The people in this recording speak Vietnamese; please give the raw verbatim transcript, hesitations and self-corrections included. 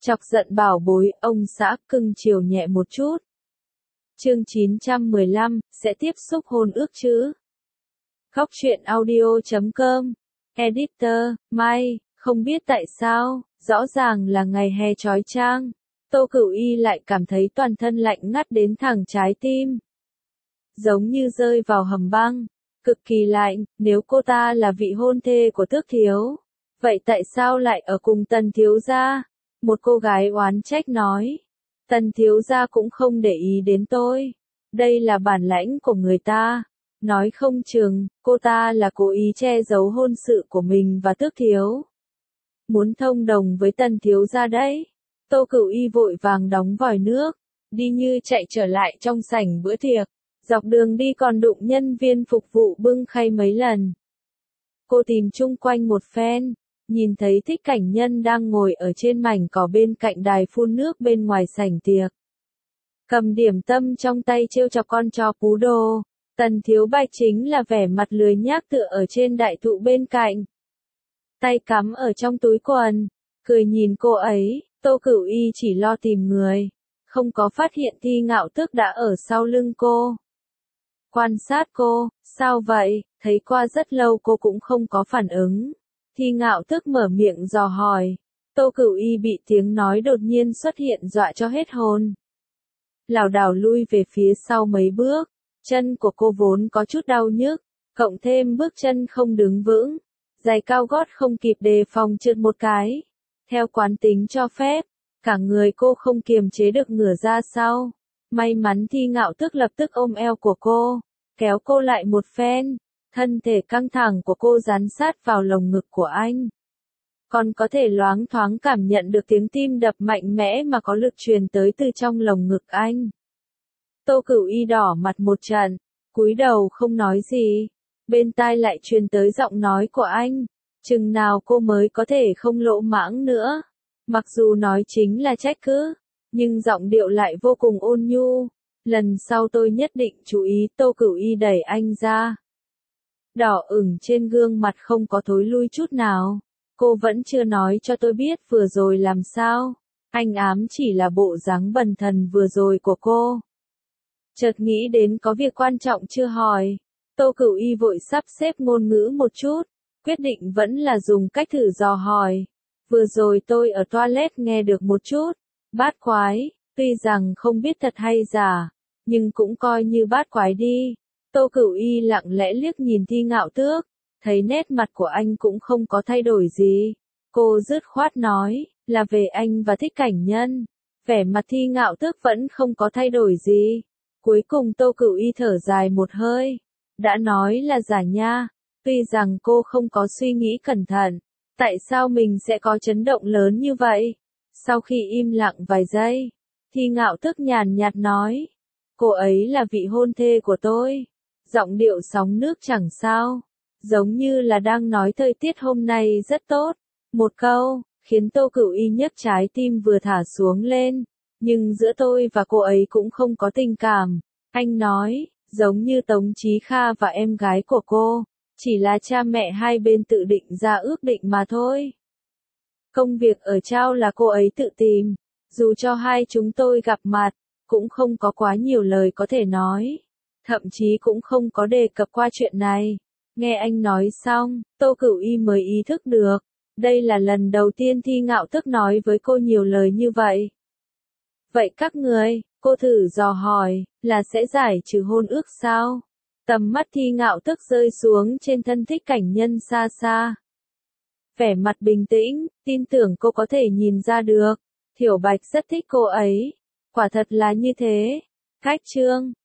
Chọc giận bảo bối, ông xã cưng chiều nhẹ một chút. Chương chín trăm mười lăm, sẽ tiếp xúc hôn ước chứ? Góc truyện audio chấm com. Editor, Mai, không biết tại sao, rõ ràng là ngày hè chói chang. Tô Cửu Y lại cảm thấy toàn thân lạnh ngắt đến thẳng trái tim. Giống như rơi vào hầm băng. Cực kỳ lạnh, nếu cô ta là vị hôn thê của Tước Thiếu. Vậy tại sao lại ở cùng Tần Thiếu gia? Một cô gái oán trách nói. Tần Thiếu gia cũng không để ý đến tôi. Đây là bản lãnh của người ta. Nói không chừng, cô ta là cố ý che giấu hôn sự của mình và Tước Thiếu. Muốn thông đồng với Tần Thiếu gia đấy. Tô Cửu Y vội vàng đóng vòi nước, đi như chạy trở lại trong sảnh bữa tiệc. Dọc đường đi còn đụng nhân viên phục vụ bưng khay mấy lần. Cô tìm chung quanh một phen, nhìn thấy Thích Cảnh Nhân đang ngồi ở trên mảnh cỏ bên cạnh đài phun nước bên ngoài sảnh tiệc. Cầm điểm tâm trong tay trêu chọc con chó Pú Đồ. Tần Thiếu Bạch chính là vẻ mặt lười nhác tựa ở trên đại thụ bên cạnh. Tay cắm ở trong túi quần, cười nhìn cô ấy. Tô Cửu Y chỉ lo tìm người, không có phát hiện Thi Ngạo Tước đã ở sau lưng cô. Quan sát cô, sao vậy, thấy qua rất lâu cô cũng không có phản ứng. Thi Ngạo Tước mở miệng dò hỏi. Tô Cửu Y bị tiếng nói đột nhiên xuất hiện dọa cho hết hồn. Lảo đảo lui về phía sau mấy bước, chân của cô vốn có chút đau nhức, cộng thêm bước chân không đứng vững, giày cao gót không kịp đề phòng trượt một cái. Theo quán tính cho phép, cả người cô không kiềm chế được ngửa ra sau. May mắn Thi Ngạo Tước lập tức ôm eo của cô, kéo cô lại một phen, thân thể căng thẳng của cô dán sát vào lồng ngực của anh. Còn có thể loáng thoáng cảm nhận được tiếng tim đập mạnh mẽ mà có lực truyền tới từ trong lồng ngực anh. Tô Cửu Y đỏ mặt một trận, cúi đầu không nói gì, bên tai lại truyền tới giọng nói của anh. Chừng nào cô mới có thể không lỗ mãng nữa. Mặc dù nói chính là trách cứ, nhưng giọng điệu lại vô cùng ôn nhu. Lần sau tôi nhất định chú ý. Tô Cửu Y đẩy anh ra. Đỏ ửng trên gương mặt không có thối lui chút nào. Cô vẫn chưa nói cho tôi biết vừa rồi làm sao. Anh ám chỉ là bộ dáng bần thần vừa rồi của cô. Chợt nghĩ đến có việc quan trọng chưa hỏi. Tô Cửu Y vội sắp xếp ngôn ngữ một chút. Quyết định vẫn là dùng cách thử dò hỏi. Vừa rồi tôi ở toilet nghe được một chút. Bát quái, tuy rằng không biết thật hay giả, nhưng cũng coi như bát quái đi. Tô Cửu Y lặng lẽ liếc nhìn Thi Ngạo Tước, thấy nét mặt của anh cũng không có thay đổi gì. Cô dứt khoát nói, là về anh và Thích Cảnh Nhân. Vẻ mặt Thi Ngạo Tước vẫn không có thay đổi gì. Cuối cùng Tô Cửu Y thở dài một hơi. Đã nói là giả nha. Tuy rằng cô không có suy nghĩ cẩn thận, tại sao mình sẽ có chấn động lớn như vậy? Sau khi im lặng vài giây, Thi Ngạo Tước nhàn nhạt nói, cô ấy là vị hôn thê của tôi. Giọng điệu sóng nước chẳng sao, giống như là đang nói thời tiết hôm nay rất tốt. Một câu, khiến Tô Cửu Y nhấc trái tim vừa thả xuống lên, nhưng giữa tôi và cô ấy cũng không có tình cảm. Anh nói, giống như Tống Chí Kha và em gái của cô. Chỉ là cha mẹ hai bên tự định ra ước định mà thôi. Công việc ở Trao là cô ấy tự tìm. Dù cho hai chúng tôi gặp mặt, cũng không có quá nhiều lời có thể nói. Thậm chí cũng không có đề cập qua chuyện này. Nghe anh nói xong, Tô Cửu Y mới ý thức được. Đây là lần đầu tiên Thi Ngạo Tước nói với cô nhiều lời như vậy. Vậy các người, cô thử dò hỏi, là sẽ giải trừ hôn ước sao? Tầm mắt Thi Ngạo Tước rơi xuống trên thân Thích Cảnh Nhân xa xa. Vẻ mặt bình tĩnh, tin tưởng cô có thể nhìn ra được. Thiểu Bạch rất thích cô ấy. Quả thật là như thế. Khách trương,